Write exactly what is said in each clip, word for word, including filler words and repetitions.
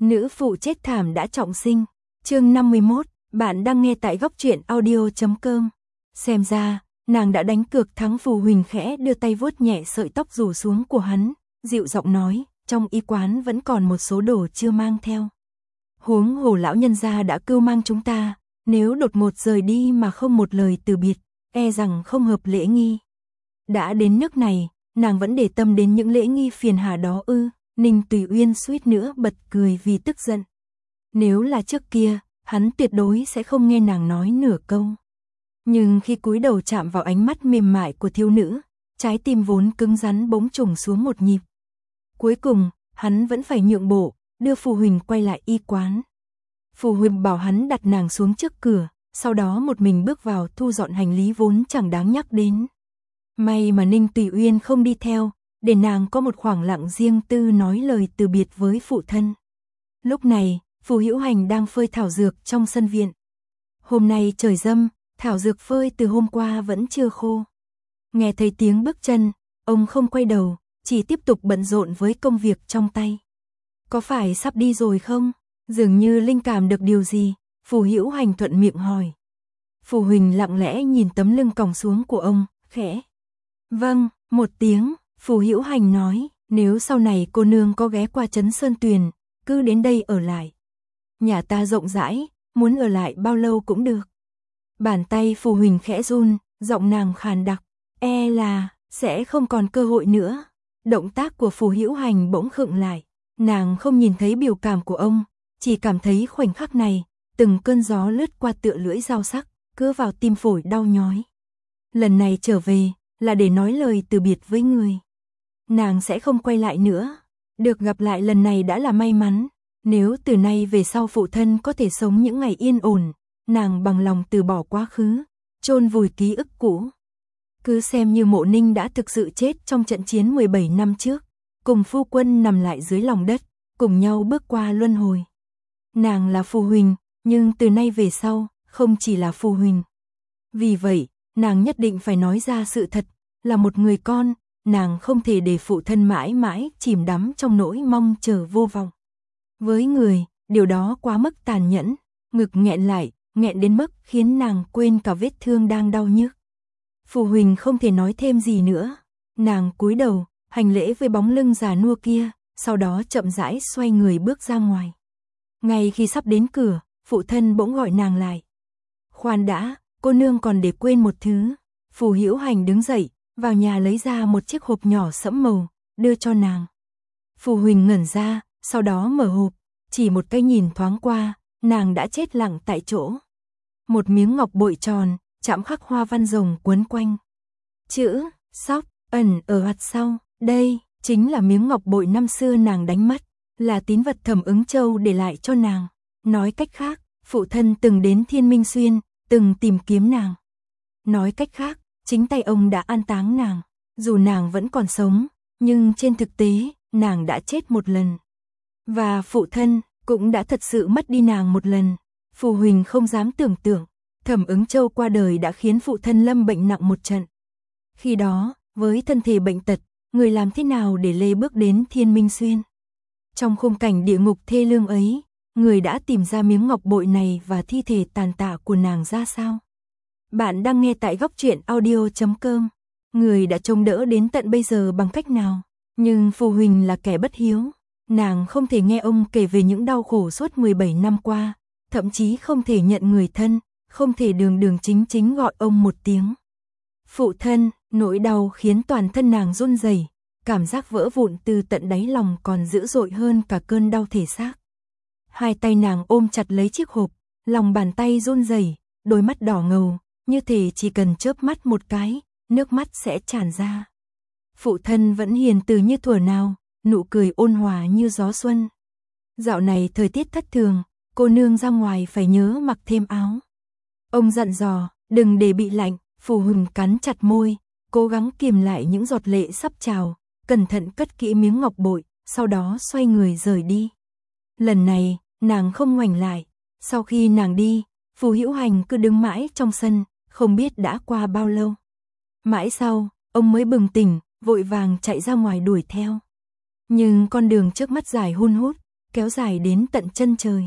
Nữ phụ chết thảm đã trọng sinh. Chương năm mươi mốt, bạn đang nghe tại góc truyện audio chấm com. Xem ra, nàng đã đánh cược thắng. Phù Huỳnh khẽ đưa tay vuốt nhẹ sợi tóc rủ xuống của hắn, dịu giọng nói, trong y quán vẫn còn một số đồ chưa mang theo. Huống hồ lão nhân gia đã cưu mang chúng ta, nếu đột ngột rời đi mà không một lời từ biệt, e rằng không hợp lễ nghi. Đã đến nước này, nàng vẫn để tâm đến những lễ nghi phiền hà đó ư? Ninh Tùy Uyên suýt nữa bật cười vì tức giận. Nếu là trước kia, hắn tuyệt đối sẽ không nghe nàng nói nửa câu. Nhưng khi cúi đầu chạm vào ánh mắt mềm mại của thiếu nữ, trái tim vốn cứng rắn bỗng trùng xuống một nhịp. Cuối cùng, hắn vẫn phải nhượng bộ, đưa Phù Huỳnh quay lại y quán. Phù Huỳnh bảo hắn đặt nàng xuống trước cửa, sau đó một mình bước vào thu dọn hành lý vốn chẳng đáng nhắc đến. May mà Ninh Tùy Uyên không đi theo, để nàng có một khoảng lặng riêng tư nói lời từ biệt với phụ thân. Lúc này, Phù Hữu Hành đang phơi thảo dược trong sân viện. Hôm nay trời râm, thảo dược phơi từ hôm qua vẫn chưa khô. Nghe thấy tiếng bước chân, ông không quay đầu, chỉ tiếp tục bận rộn với công việc trong tay. Có phải sắp đi rồi không? Dường như linh cảm được điều gì, Phù Hữu Hành thuận miệng hỏi. Phù Huỳnh lặng lẽ nhìn tấm lưng còng xuống của ông, khẽ. Vâng, một tiếng, Phù Hữu Hành nói, nếu sau này cô nương có ghé qua Trấn Sơn Tuyền, cứ đến đây ở lại. Nhà ta rộng rãi, muốn ở lại bao lâu cũng được. Bàn tay Phù Huỳnh khẽ run, giọng nàng khàn đặc, e là sẽ không còn cơ hội nữa. Động tác của Phù Hữu Hành bỗng khựng lại, nàng không nhìn thấy biểu cảm của ông, chỉ cảm thấy khoảnh khắc này, từng cơn gió lướt qua tựa lưỡi dao sắc, cứa vào tim phổi đau nhói. Lần này trở về, là để nói lời từ biệt với người. Nàng sẽ không quay lại nữa. Được gặp lại lần này đã là may mắn. Nếu từ nay về sau phụ thân có thể sống những ngày yên ổn, nàng bằng lòng từ bỏ quá khứ, chôn vùi ký ức cũ. Cứ xem như Mộ Ninh đã thực sự chết trong trận chiến mười bảy năm trước, cùng phu quân nằm lại dưới lòng đất, cùng nhau bước qua luân hồi. Nàng là Phù Huỳnh, nhưng từ nay về sau, không chỉ là Phù Huỳnh. Vì vậy, nàng nhất định phải nói ra sự thật, là một người con, nàng không thể để phụ thân mãi mãi chìm đắm trong nỗi mong chờ vô vọng. Với người, điều đó quá mức tàn nhẫn, ngực nghẹn lại, nghẹn đến mức khiến nàng quên cả vết thương đang đau nhức. Phù Huỳnh không thể nói thêm gì nữa, nàng cúi đầu, hành lễ với bóng lưng già nua kia, sau đó chậm rãi xoay người bước ra ngoài. Ngay khi sắp đến cửa, phụ thân bỗng gọi nàng lại. Khoan đã, cô nương còn để quên một thứ. Phù Hữu Hành đứng dậy, vào nhà lấy ra một chiếc hộp nhỏ sẫm màu, đưa cho nàng. Phù Huỳnh ngẩn ra, sau đó mở hộp, chỉ một cái nhìn thoáng qua, nàng đã chết lặng tại chỗ. Một miếng ngọc bội tròn, chạm khắc hoa văn rồng quấn quanh. Chữ, sóc, ẩn ở mặt sau, đây, chính là miếng ngọc bội năm xưa nàng đánh mất, là tín vật Thẩm Ứng Châu để lại cho nàng. Nói cách khác, phụ thân từng đến Thiên Minh Xuyên, từng tìm kiếm nàng. Nói cách khác, chính tay ông đã an táng nàng. Dù nàng vẫn còn sống, nhưng trên thực tế, nàng đã chết một lần. Và phụ thân cũng đã thật sự mất đi nàng một lần. Phù Huỳnh không dám tưởng tượng, Thẩm Ứng Châu qua đời đã khiến phụ thân lâm bệnh nặng một trận. Khi đó, với thân thể bệnh tật, người làm thế nào để lê bước đến Thiên Minh Xuyên? Trong khung cảnh địa ngục thê lương ấy, người đã tìm ra miếng ngọc bội này và thi thể tàn tạ của nàng ra sao? Bạn đang nghe tại góc truyện audio chấm com. Người đã trông đỡ đến tận bây giờ bằng cách nào? Nhưng Phù Huỳnh là kẻ bất hiếu. Nàng không thể nghe ông kể về những đau khổ suốt mười bảy năm qua, thậm chí không thể nhận người thân, không thể đường đường chính chính gọi ông một tiếng. Phụ thân, nỗi đau khiến toàn thân nàng run rẩy, cảm giác vỡ vụn từ tận đáy lòng còn dữ dội hơn cả cơn đau thể xác. Hai tay nàng ôm chặt lấy chiếc hộp, lòng bàn tay run rẩy, đôi mắt đỏ ngầu, như thể chỉ cần chớp mắt một cái, nước mắt sẽ tràn ra. Phụ thân vẫn hiền từ như thuở nào, nụ cười ôn hòa như gió xuân. Dạo này thời tiết thất thường, cô nương ra ngoài phải nhớ mặc thêm áo. Ông dặn dò, đừng để bị lạnh. Phù Huỳnh cắn chặt môi, cố gắng kiềm lại những giọt lệ sắp trào, cẩn thận cất kỹ miếng ngọc bội, sau đó xoay người rời đi. Lần này, nàng không ngoảnh lại. Sau khi nàng đi, Phù Hữu Hành cứ đứng mãi trong sân, không biết đã qua bao lâu. Mãi sau, ông mới bừng tỉnh, vội vàng chạy ra ngoài đuổi theo. Nhưng con đường trước mắt dài hun hút, kéo dài đến tận chân trời.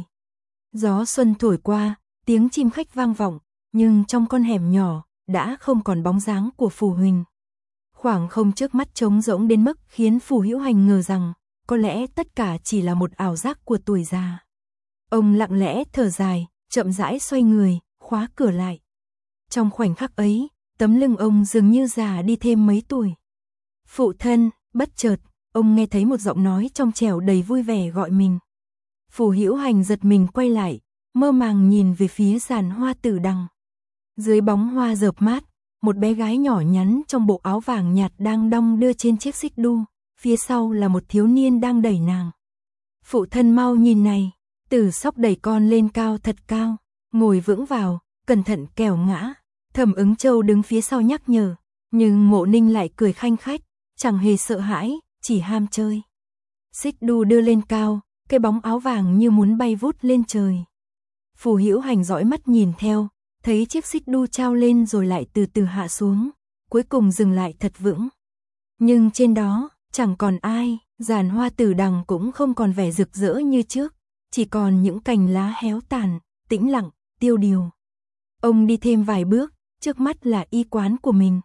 Gió xuân thổi qua, tiếng chim khách vang vọng, nhưng trong con hẻm nhỏ, đã không còn bóng dáng của Phù Huỳnh. Khoảng không trước mắt trống rỗng đến mức khiến Phù Hữu Hành ngờ rằng, có lẽ tất cả chỉ là một ảo giác của tuổi già. Ông lặng lẽ thở dài, chậm rãi xoay người, khóa cửa lại. Trong khoảnh khắc ấy, tấm lưng ông dường như già đi thêm mấy tuổi. Phụ thân, bất chợt, ông nghe thấy một giọng nói trong trẻo đầy vui vẻ gọi mình. Phù Hữu Hành giật mình quay lại, mơ màng nhìn về phía giàn hoa tử đằng. Dưới bóng hoa rợp mát, một bé gái nhỏ nhắn trong bộ áo vàng nhạt đang đong đưa trên chiếc xích đu, phía sau là một thiếu niên đang đẩy nàng. Phụ thân mau nhìn này, Tử Sóc đẩy con lên cao thật cao, ngồi vững vào, cẩn thận kẻo ngã. Thẩm Ứng Châu đứng phía sau nhắc nhở, nhưng Mộ Ninh lại cười khanh khách, chẳng hề sợ hãi, chỉ ham chơi. Xích đu đưa lên cao, cái bóng áo vàng như muốn bay vút lên trời. Phù Hữu Hành dõi mắt nhìn theo, thấy chiếc xích đu trao lên rồi lại từ từ hạ xuống, cuối cùng dừng lại thật vững. Nhưng trên đó, chẳng còn ai, giàn hoa tử đằng cũng không còn vẻ rực rỡ như trước, chỉ còn những cành lá héo tàn, tĩnh lặng, tiêu điều. Ông đi thêm vài bước, trước mắt là y quán của mình.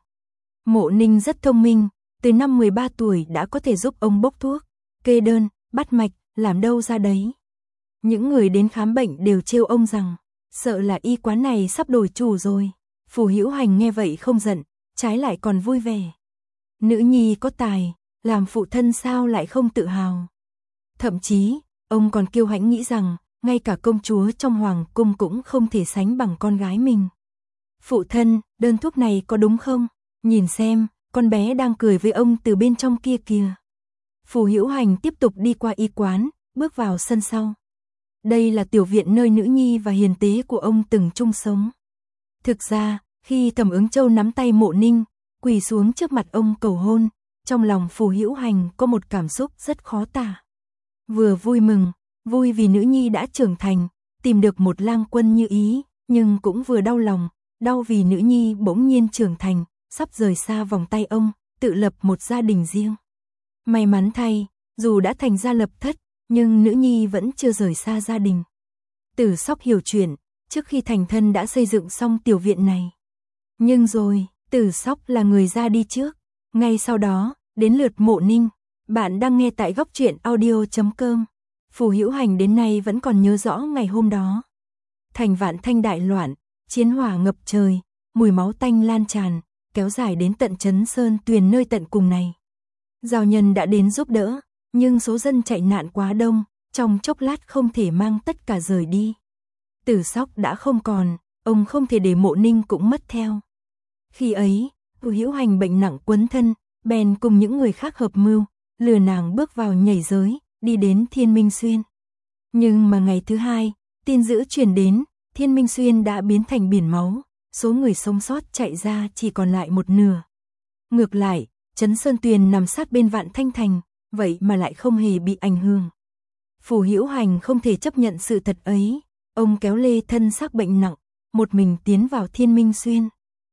Mộ Ninh rất thông minh, từ năm mười ba tuổi đã có thể giúp ông bốc thuốc, kê đơn, bắt mạch, làm đâu ra đấy. Những người đến khám bệnh đều trêu ông rằng, sợ là y quán này sắp đổi chủ rồi. Phù Hữu Hành nghe vậy không giận, trái lại còn vui vẻ. Nữ nhi có tài, làm phụ thân sao lại không tự hào. Thậm chí, ông còn kiêu hãnh nghĩ rằng, ngay cả công chúa trong hoàng cung cũng không thể sánh bằng con gái mình. Phụ thân, đơn thuốc này có đúng không? Nhìn xem, con bé đang cười với ông từ bên trong kia kìa. Phù Hữu Hành tiếp tục đi qua y quán, bước vào sân sau. Đây là tiểu viện nơi nữ nhi và hiền tế của ông từng chung sống. Thực ra, khi Thẩm Ứng Châu nắm tay Mộ Ninh, quỳ xuống trước mặt ông cầu hôn, trong lòng Phù Hữu Hành có một cảm xúc rất khó tả. Vừa vui mừng, vui vì nữ nhi đã trưởng thành, tìm được một lang quân như ý, nhưng cũng vừa đau lòng, đau vì nữ nhi bỗng nhiên trưởng thành, sắp rời xa vòng tay ông, tự lập một gia đình riêng. May mắn thay, dù đã thành gia lập thất, nhưng nữ nhi vẫn chưa rời xa gia đình. Tử Sóc hiểu chuyện, trước khi thành thân đã xây dựng xong tiểu viện này. Nhưng rồi, Tử Sóc là người ra đi trước. Ngay sau đó, đến lượt Mộ Ninh. Bạn đang nghe tại góc truyện audio chấm com. Phù Hữu Hành đến nay vẫn còn nhớ rõ ngày hôm đó. Thành Vạn Thanh đại loạn, chiến hỏa ngập trời, mùi máu tanh lan tràn, kéo dài đến tận Trấn Sơn Tuyền nơi tận cùng này. Giao nhân đã đến giúp đỡ, nhưng số dân chạy nạn quá đông, trong chốc lát không thể mang tất cả rời đi. Tử Sóc đã không còn, ông không thể để Mộ Ninh cũng mất theo. Khi ấy, Phù Hữu Hành bệnh nặng quấn thân, bèn cùng những người khác hợp mưu, lừa nàng bước vào nhảy giới, đi đến Thiên Minh Xuyên. Nhưng mà ngày thứ hai, tin dữ truyền đến, Thiên Minh Xuyên đã biến thành biển máu, số người sống sót chạy ra chỉ còn lại một nửa. Ngược lại, Trấn Sơn Tuyền nằm sát bên Vạn Thanh Thành, vậy mà lại không hề bị ảnh hưởng. Phù Hữu Hành không thể chấp nhận sự thật ấy, ông kéo lê thân xác bệnh nặng, một mình tiến vào Thiên Minh Xuyên.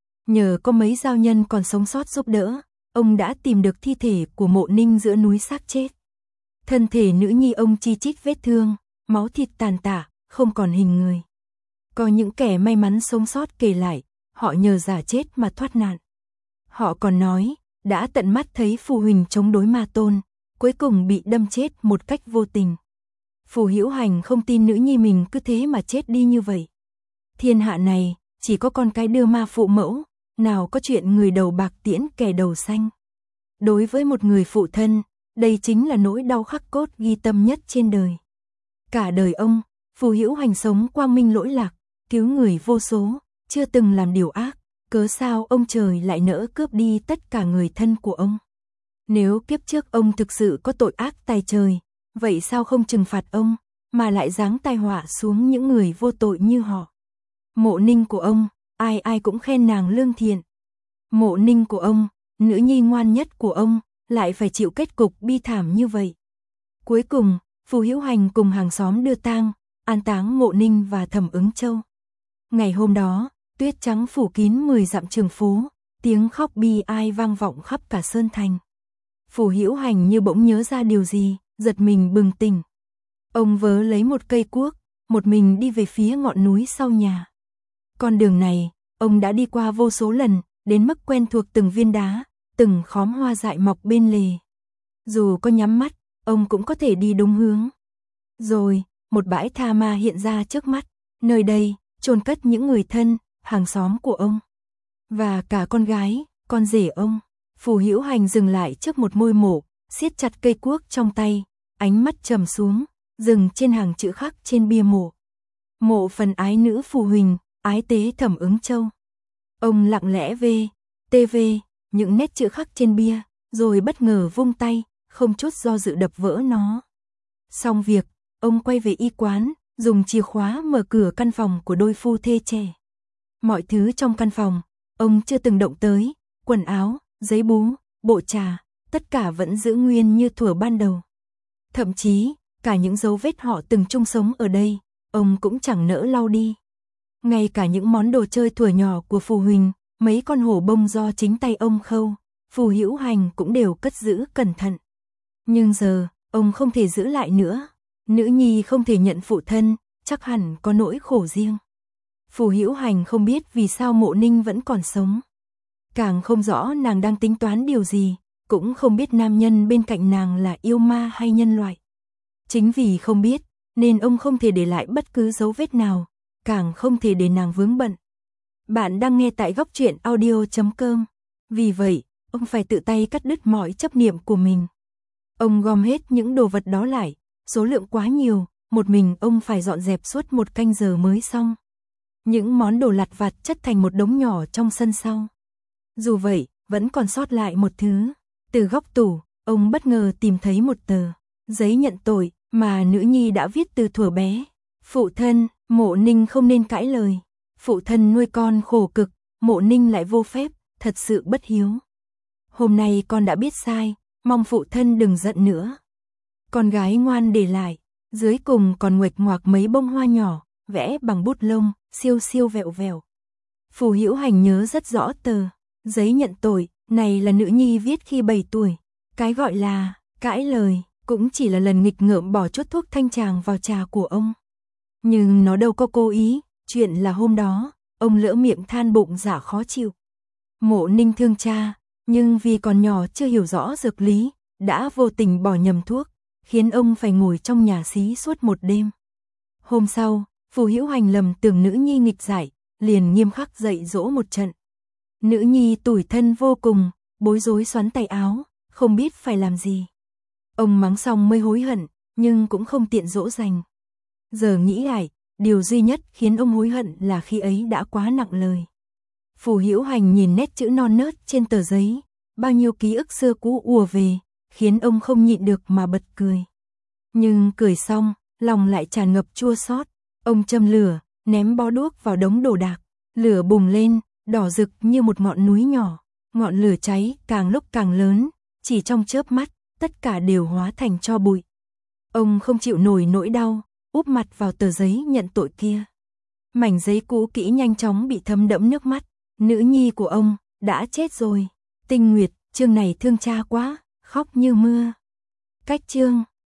Nhờ có mấy giao nhân còn sống sót giúp đỡ, ông đã tìm được thi thể của Mộ Ninh giữa núi xác chết. Thân thể nữ nhi ông chi chít vết thương, máu thịt tàn tả, không còn hình người. Có những kẻ may mắn sống sót kể lại, họ nhờ giả chết mà thoát nạn. Họ còn nói, đã tận mắt thấy Phù Huỳnh chống đối Ma Tôn, cuối cùng bị đâm chết một cách vô tình. Phù Hữu Hành không tin nữ nhi mình cứ thế mà chết đi như vậy. Thiên hạ này, chỉ có con cái đưa ma phụ mẫu, nào có chuyện người đầu bạc tiễn kẻ đầu xanh. Đối với một người phụ thân, đây chính là nỗi đau khắc cốt ghi tâm nhất trên đời. Cả đời ông, Phù Hữu Hành sống quang minh lỗi lạc, cứu người vô số, chưa từng làm điều ác, cớ sao ông trời lại nỡ cướp đi tất cả người thân của ông. Nếu kiếp trước ông thực sự có tội ác tài trời, vậy sao không trừng phạt ông, mà lại giáng tai họa xuống những người vô tội như họ. Mộ Ninh của ông, ai ai cũng khen nàng lương thiện. Mộ Ninh của ông, nữ nhi ngoan nhất của ông, lại phải chịu kết cục bi thảm như vậy. Cuối cùng, Phù Hữu Hành cùng hàng xóm đưa tang, an táng Mộ Ninh và Thẩm Ứng Châu. Ngày hôm đó, tuyết trắng phủ kín mười dặm trường phố, tiếng khóc bi ai vang vọng khắp cả Sơn Thành. Phù Hữu Hành như bỗng nhớ ra điều gì, giật mình bừng tỉnh. Ông vớ lấy một cây cuốc, một mình đi về phía ngọn núi sau nhà. Con đường này, ông đã đi qua vô số lần, đến mức quen thuộc từng viên đá, từng khóm hoa dại mọc bên lề. Dù có nhắm mắt, ông cũng có thể đi đúng hướng. Rồi, một bãi tha ma hiện ra trước mắt, nơi đây chôn cất những người thân, hàng xóm của ông và cả con gái, con rể ông. Phù Hữu Hành dừng lại trước một ngôi mộ, siết chặt cây cuốc trong tay, ánh mắt trầm xuống, dừng trên hàng chữ khắc trên bia mộ. Mộ phần ái nữ Phù Huỳnh, ái tế Thẩm Ứng Châu. Ông lặng lẽ vê, tê vê, những nét chữ khắc trên bia, rồi bất ngờ vung tay, không chút do dự đập vỡ nó. Xong việc, ông quay về y quán, dùng chìa khóa mở cửa căn phòng của đôi phu thê trẻ. Mọi thứ trong căn phòng, ông chưa từng động tới, quần áo, giấy bú, bộ trà, tất cả vẫn giữ nguyên như thuở ban đầu. Thậm chí, cả những dấu vết họ từng chung sống ở đây, ông cũng chẳng nỡ lau đi. Ngay cả những món đồ chơi thuở nhỏ của Phù Huỳnh, mấy con hổ bông do chính tay ông khâu, Phù Hữu Hành cũng đều cất giữ cẩn thận. Nhưng giờ, ông không thể giữ lại nữa. Nữ nhi không thể nhận phụ thân, chắc hẳn có nỗi khổ riêng. Phù Hữu Hành không biết vì sao Mộ Ninh vẫn còn sống. Càng không rõ nàng đang tính toán điều gì, cũng không biết nam nhân bên cạnh nàng là yêu ma hay nhân loại. Chính vì không biết, nên ông không thể để lại bất cứ dấu vết nào, càng không thể để nàng vướng bận. Bạn đang nghe tại góc truyện audio chấm com. Vì vậy, ông phải tự tay cắt đứt mọi chấp niệm của mình. Ông gom hết những đồ vật đó lại, số lượng quá nhiều, một mình ông phải dọn dẹp suốt một canh giờ mới xong. Những món đồ lặt vặt chất thành một đống nhỏ trong sân sau. Dù vậy, vẫn còn sót lại một thứ. Từ góc tủ, ông bất ngờ tìm thấy một tờ giấy nhận tội mà nữ nhi đã viết từ thuở bé. Phụ thân, Mộ Ninh không nên cãi lời. Phụ thân nuôi con khổ cực, Mộ Ninh lại vô phép, thật sự bất hiếu. Hôm nay con đã biết sai, mong phụ thân đừng giận nữa. Con gái ngoan để lại, dưới cùng còn nguệch ngoạc mấy bông hoa nhỏ, vẽ bằng bút lông, siêu siêu vẹo vẹo. Phù Hữu Hành nhớ rất rõ tờ giấy nhận tội, này là nữ nhi viết khi bảy tuổi. Cái gọi là cãi lời, cũng chỉ là lần nghịch ngợm bỏ chút thuốc thanh tràng vào trà của ông. Nhưng nó đâu có cố ý, chuyện là hôm đó, ông lỡ miệng than bụng dạ khó chịu. Mộ Ninh thương cha, nhưng vì còn nhỏ chưa hiểu rõ dược lý, đã vô tình bỏ nhầm thuốc, khiến ông phải ngồi trong nhà xí suốt một đêm. Hôm sau, Phù Hữu Hành lầm tưởng nữ nhi nghịch dại, liền nghiêm khắc dạy dỗ một trận. Nữ nhi tủi thân vô cùng, bối rối xoắn tay áo, không biết phải làm gì. Ông mắng xong mới hối hận, nhưng cũng không tiện dỗ dành. Giờ nghĩ lại, điều duy nhất khiến ông hối hận là khi ấy đã quá nặng lời. Phù Hữu Hành nhìn nét chữ non nớt trên tờ giấy, bao nhiêu ký ức xưa cũ ùa về, khiến ông không nhịn được mà bật cười. Nhưng cười xong, lòng lại tràn ngập chua xót. Ông châm lửa, ném bó đuốc vào đống đồ đạc. Lửa bùng lên, đỏ rực như một ngọn núi nhỏ. Ngọn lửa cháy càng lúc càng lớn, chỉ trong chớp mắt, tất cả đều hóa thành tro bụi. Ông không chịu nổi nỗi đau, úp mặt vào tờ giấy nhận tội kia. Mảnh giấy cũ kỹ nhanh chóng bị thấm đẫm nước mắt. Nữ nhi của ông đã chết rồi. Tinh Nguyệt, chương này thương cha quá, khóc như mưa. Cách chương